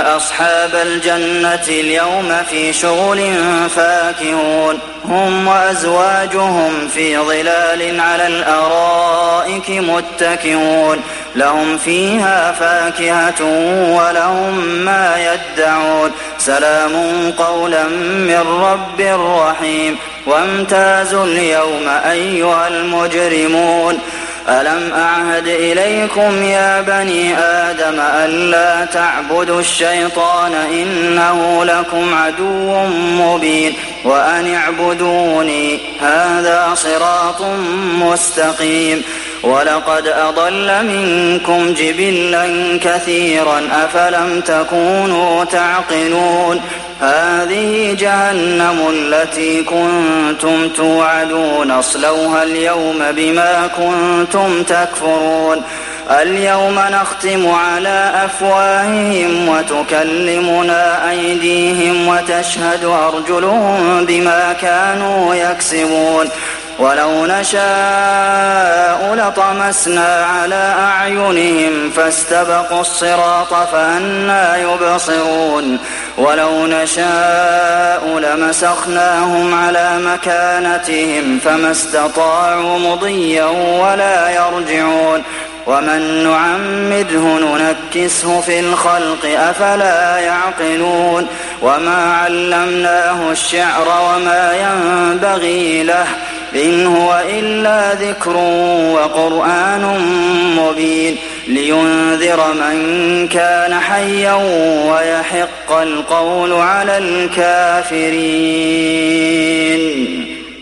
أصحاب الجنة اليوم في شغل فاكهون هم وأزواجهم في ظلال على الأرائك متكئون لهم فيها فاكهة ولهم ما يدعون سلام قولا من رب رحيم وامتازوا اليوم أيها المجرمون ألم أعهد إليكم يا بني آدم ألا تعبدوا الشيطان إنه لكم عدو مبين وأن اعبدوني هذا صراط مستقيم ولقد أضل منكم جبلا كثيرا أفلم تكونوا تعقلون هذه جهنم التي كنتم توعدون اصلوها اليوم بما كنتم تكفرون اليوم نختم على أفواههم وتكلمنا أيديهم وتشهد أرجلهم بما كانوا يكسبون ولو نشاء لطمسنا على أعينهم فاستبقوا الصراط فأنى يبصرون ولو نشاء لمسخناهم على مكانتهم فما استطاعوا مضيا ولا يرجعون ومن نعمره ننكسه في الخلق أفلا يعقلون وما علمناه الشعر وما ينبغي له إن هو إلا ذكر وقرآن مبين لينذر من كان حيا ويحق القول على الكافرين